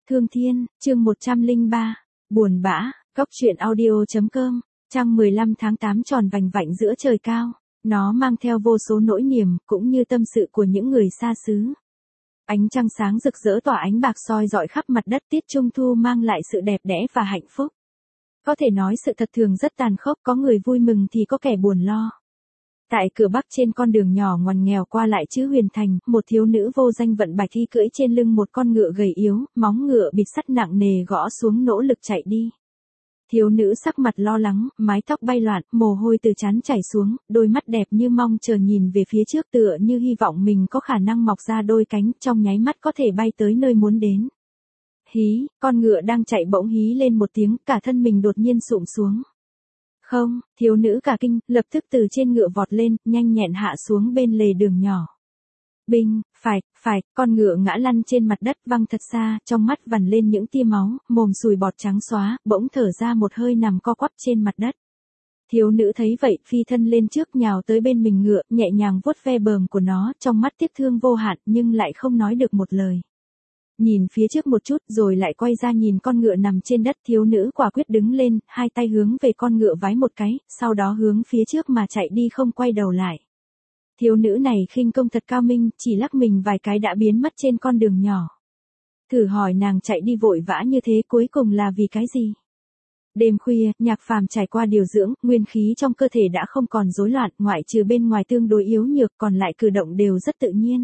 Thương Thiên, chương 103, buồn bã, Cóc truyện audio.com, trang 15 tháng 8 tròn vành vạnh giữa trời cao, nó mang theo vô số nỗi niềm, cũng như tâm sự của những người xa xứ. Ánh trăng sáng rực rỡ tỏa ánh bạc soi rọi khắp mặt đất, tiết trung thu mang lại sự đẹp đẽ và hạnh phúc. Có thể nói sự thật thường rất tàn khốc, có người vui mừng thì có kẻ buồn lo. Tại cửa Bắc trên con đường nhỏ ngoằn nghèo qua lại chữ Huyền Thành, một thiếu nữ vô danh vận bạch thi cưỡi trên lưng một con ngựa gầy yếu, móng ngựa bịt sắt nặng nề gõ xuống nỗ lực chạy đi. Thiếu nữ sắc mặt lo lắng, mái tóc bay loạn, mồ hôi từ trán chảy xuống, đôi mắt đẹp như mong chờ nhìn về phía trước tựa như hy vọng mình có khả năng mọc ra đôi cánh, trong nháy mắt có thể bay tới nơi muốn đến. Hí, con ngựa đang chạy bỗng hí lên một tiếng, cả thân mình đột nhiên sụm xuống. Không, thiếu nữ cả kinh, lập tức từ trên ngựa vọt lên, nhanh nhẹn hạ xuống bên lề đường nhỏ. Binh, phải, con ngựa ngã lăn trên mặt đất văng thật xa, trong mắt vằn lên những tia máu, mồm sùi bọt trắng xóa, bỗng thở ra một hơi nằm co quắp trên mặt đất. Thiếu nữ thấy vậy, phi thân lên trước nhào tới bên mình ngựa, nhẹ nhàng vuốt ve bờm của nó, trong mắt tiếc thương vô hạn nhưng lại không nói được một lời. Nhìn phía trước một chút rồi lại quay ra nhìn con ngựa nằm trên đất, thiếu nữ quả quyết đứng lên, hai tay hướng về con ngựa vái một cái, sau đó hướng phía trước mà chạy đi không quay đầu lại. Thiếu nữ này khinh công thật cao minh, chỉ lắc mình vài cái đã biến mất trên con đường nhỏ. Thử hỏi nàng chạy đi vội vã như thế cuối cùng là vì cái gì? Đêm khuya, Nhạc Phàm trải qua điều dưỡng, nguyên khí trong cơ thể đã không còn rối loạn, ngoại trừ bên ngoài tương đối yếu nhược, còn lại cử động đều rất tự nhiên.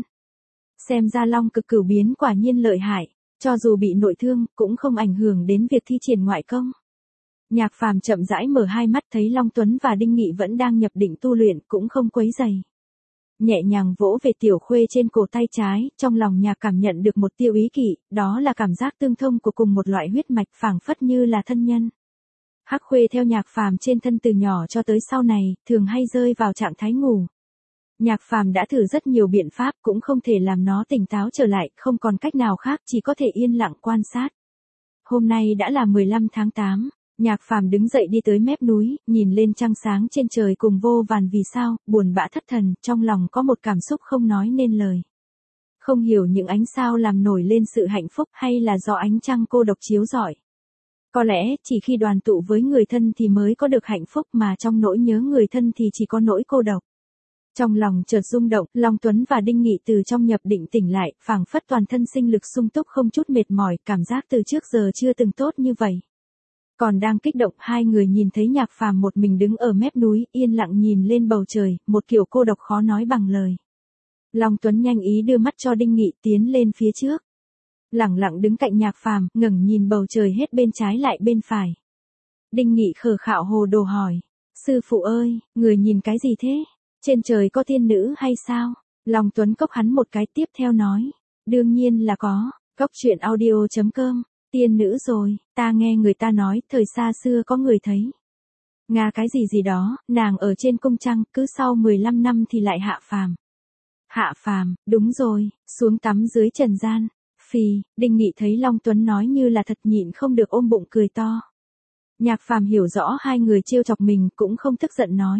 Xem ra Long Cực Cửu biến quả nhiên lợi hại, cho dù bị nội thương, cũng không ảnh hưởng đến việc thi triển ngoại công. Nhạc Phàm chậm rãi mở hai mắt thấy Long Tuấn và Đinh Nghị vẫn đang nhập định tu luyện, cũng không quấy rầy. Nhẹ nhàng vỗ về Tiểu Khuê trên cổ tay trái, trong lòng Nhạc cảm nhận được một tia ý kỵ, đó là cảm giác tương thông của cùng một loại huyết mạch, phảng phất như là thân nhân. Hắc Khuê theo Nhạc Phàm trên thân từ nhỏ cho tới sau này, thường hay rơi vào trạng thái ngủ. Nhạc Phàm đã thử rất nhiều biện pháp cũng không thể làm nó tỉnh táo trở lại, không còn cách nào khác chỉ có thể yên lặng quan sát. Hôm nay đã là 15 tháng 8, Nhạc Phàm đứng dậy đi tới mép núi, nhìn lên trăng sáng trên trời cùng vô vàn vì sao, buồn bã thất thần, trong lòng có một cảm xúc không nói nên lời. Không hiểu những ánh sao làm nổi lên sự hạnh phúc hay là do ánh trăng cô độc chiếu rọi. Có lẽ chỉ khi đoàn tụ với người thân thì mới có được hạnh phúc, mà trong nỗi nhớ người thân thì chỉ có nỗi cô độc. Trong lòng chợt rung động, Long Tuấn và Đinh Nghị từ trong nhập định tỉnh lại, phảng phất toàn thân sinh lực sung túc không chút mệt mỏi, cảm giác từ trước giờ chưa từng tốt như vậy. Còn đang kích động, hai người nhìn thấy Nhạc Phàm một mình đứng ở mép núi, yên lặng nhìn lên bầu trời, một kiểu cô độc khó nói bằng lời. Long Tuấn nhanh ý đưa mắt cho Đinh Nghị tiến lên phía trước. Lẳng lặng đứng cạnh Nhạc Phàm, ngẩng nhìn bầu trời hết bên trái lại bên phải. Đinh Nghị khờ khạo hồ đồ hỏi, sư phụ ơi, người nhìn cái gì thế? Trên trời có tiên nữ hay sao? Long Tuấn cốc hắn một cái tiếp theo nói. Đương nhiên là có, Cóc truyện audio.com, tiên nữ rồi, ta nghe người ta nói, thời xa xưa có người thấy. Nga cái gì đó, nàng ở trên cung trăng, cứ sau 15 năm thì lại hạ phàm. Hạ phàm, đúng rồi, xuống tắm dưới trần gian. Phì, Đinh Nghị thấy Long Tuấn nói như là thật nhịn không được ôm bụng cười to. Nhạc Phàm hiểu rõ hai người trêu chọc mình cũng không tức giận nói.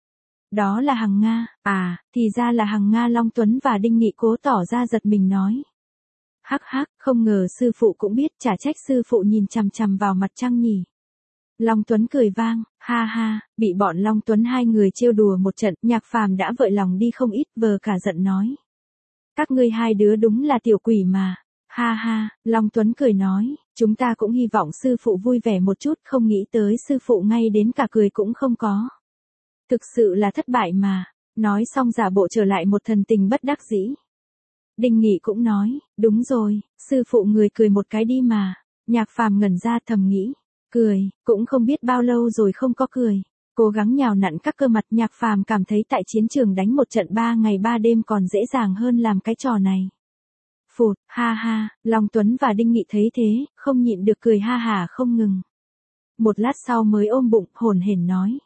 Đó là Hằng Nga, thì ra là Hằng Nga. Long Tuấn và Đinh Nghị cố tỏ ra giật mình nói. Hắc, không ngờ sư phụ cũng biết, chả trách sư phụ nhìn chằm chằm vào mặt trăng nhỉ. Long Tuấn cười vang, ha, bị bọn Long Tuấn hai người trêu đùa một trận, Nhạc Phàm đã vợi lòng đi không ít, vờ cả giận nói. Các ngươi hai đứa đúng là tiểu quỷ mà. Ha, Long Tuấn cười nói, chúng ta cũng hy vọng sư phụ vui vẻ một chút, không nghĩ tới sư phụ ngay đến cả cười cũng không có. Thực sự là thất bại mà. Nói xong giả bộ trở lại một thần tình bất đắc dĩ. Đinh Nghị cũng nói, đúng rồi, sư phụ người cười một cái đi mà. Nhạc Phàm ngẩn ra thầm nghĩ, cười, cũng không biết bao lâu rồi không có cười. Cố gắng nhào nặn các cơ mặt. Nhạc Phàm cảm thấy tại chiến trường đánh một trận 3 ngày 3 đêm còn dễ dàng hơn làm cái trò này. Phụt, ha, Long Tuấn và Đinh Nghị thấy thế, không nhịn được cười ha hả không ngừng. Một lát sau mới ôm bụng, hổn hển nói.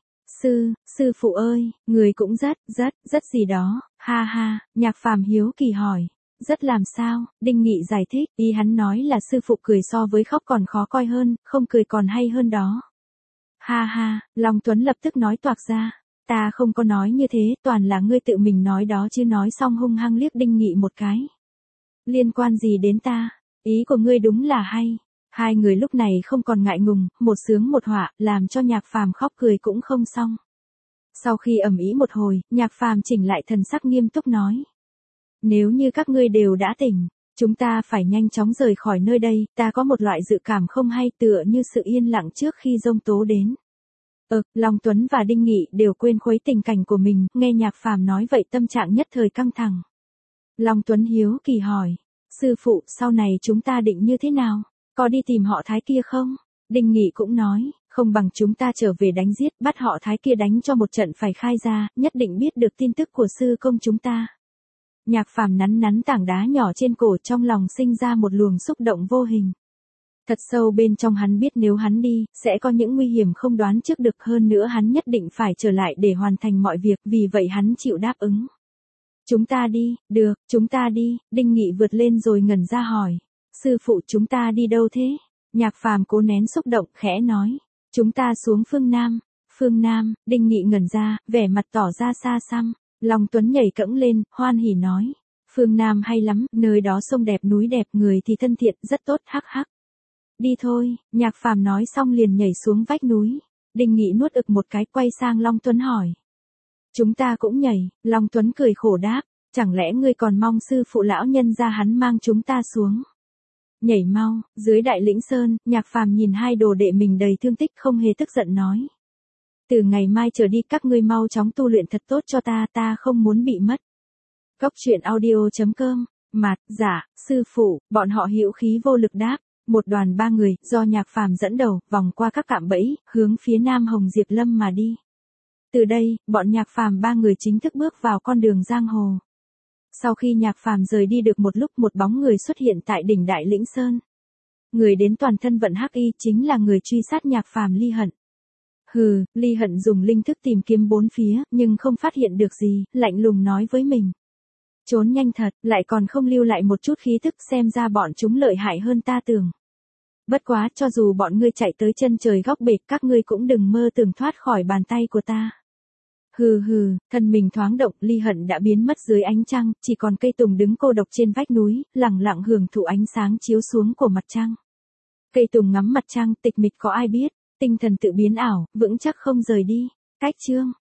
Sư phụ ơi, người cũng rất gì đó, ha, Nhạc Phàm hiếu kỳ hỏi. Rất làm sao? Đinh Nghị giải thích, ý hắn nói là sư phụ cười so với khóc còn khó coi hơn, không cười còn hay hơn đó. Ha, Long Tuấn lập tức nói toạc ra. Ta không có nói như thế, toàn là ngươi tự mình nói đó chứ. Nói xong hung hăng liếc Đinh Nghị một cái. Liên quan gì đến ta? Ý của ngươi đúng là hay. Hai người lúc này không còn ngại ngùng, một sướng một họa, làm cho Nhạc Phàm khóc cười cũng không xong. Sau khi ầm ĩ một hồi, Nhạc Phàm chỉnh lại thần sắc nghiêm túc nói. Nếu như các ngươi đều đã tỉnh, chúng ta phải nhanh chóng rời khỏi nơi đây, ta có một loại dự cảm không hay tựa như sự yên lặng trước khi giông tố đến. Long Tuấn và Đinh Nghị đều quên khuấy tình cảnh của mình, nghe Nhạc Phàm nói vậy tâm trạng nhất thời căng thẳng. Long Tuấn hiếu kỳ hỏi, sư phụ sau này chúng ta định như thế nào, có đi tìm họ Thái kia không? Đinh Nghị cũng nói, không bằng chúng ta trở về đánh giết, bắt họ Thái kia đánh cho một trận phải khai ra, nhất định biết được tin tức của sư công chúng ta. Nhạc Phàm nắn nắn tảng đá nhỏ trên cổ, trong lòng sinh ra một luồng xúc động vô hình. Thật sâu bên trong hắn biết nếu hắn đi, sẽ có những nguy hiểm không đoán trước được, hơn nữa hắn nhất định phải trở lại để hoàn thành mọi việc, vì vậy hắn chịu đáp ứng. Chúng ta đi, được, chúng ta đi, Đinh Nghị vượt lên rồi ngẩn ra hỏi. Sư phụ chúng ta đi đâu thế? Nhạc Phàm cố nén xúc động, khẽ nói. Chúng ta xuống phương Nam. Phương Nam, Đinh Nghị ngẩn ra, vẻ mặt tỏ ra xa xăm. Long Tuấn nhảy cẫng lên, hoan hỉ nói. Phương Nam hay lắm, nơi đó sông đẹp núi đẹp, người thì thân thiện, rất tốt, hắc hắc. Đi thôi, Nhạc Phàm nói xong liền nhảy xuống vách núi. Đinh Nghị nuốt ực một cái, quay sang Long Tuấn hỏi. Chúng ta cũng nhảy, Long Tuấn cười khổ đáp, chẳng lẽ ngươi còn mong sư phụ lão nhân gia hắn mang chúng ta xuống. Nhảy mau, dưới Đại Lĩnh Sơn, Nhạc Phàm nhìn hai đồ đệ mình đầy thương tích không hề tức giận nói. Từ ngày mai trở đi các ngươi mau chóng tu luyện thật tốt cho ta không muốn bị mất. Cốc truyện audio.com, Mạt, Giả, sư phụ, bọn họ hữu khí vô lực đáp. Một đoàn ba người, do Nhạc Phàm dẫn đầu, vòng qua các cạm bẫy, hướng phía Nam Hồng Diệp Lâm mà đi. Từ đây, bọn Nhạc Phàm ba người chính thức bước vào con đường giang hồ. Sau khi Nhạc Phàm rời đi được một lúc, một bóng người xuất hiện tại đỉnh Đại Lĩnh Sơn. Người đến toàn thân vận hắc y chính là người truy sát Nhạc Phàm Ly Hận. Hừ, Ly Hận dùng linh thức tìm kiếm bốn phía, nhưng không phát hiện được gì, lạnh lùng nói với mình. Trốn nhanh thật, lại còn không lưu lại một chút khí thức, xem ra bọn chúng lợi hại hơn ta tưởng. Bất quá, cho dù bọn ngươi chạy tới chân trời góc bể, các ngươi cũng đừng mơ tưởng thoát khỏi bàn tay của ta. Hừ hừ, thân mình thoáng động, Ly Hận đã biến mất dưới ánh trăng, chỉ còn cây tùng đứng cô độc trên vách núi, lặng lặng hưởng thụ ánh sáng chiếu xuống của mặt trăng. Cây tùng ngắm mặt trăng, tịch mịch có ai biết, tinh thần tự biến ảo, vững chắc không rời đi. Cách chương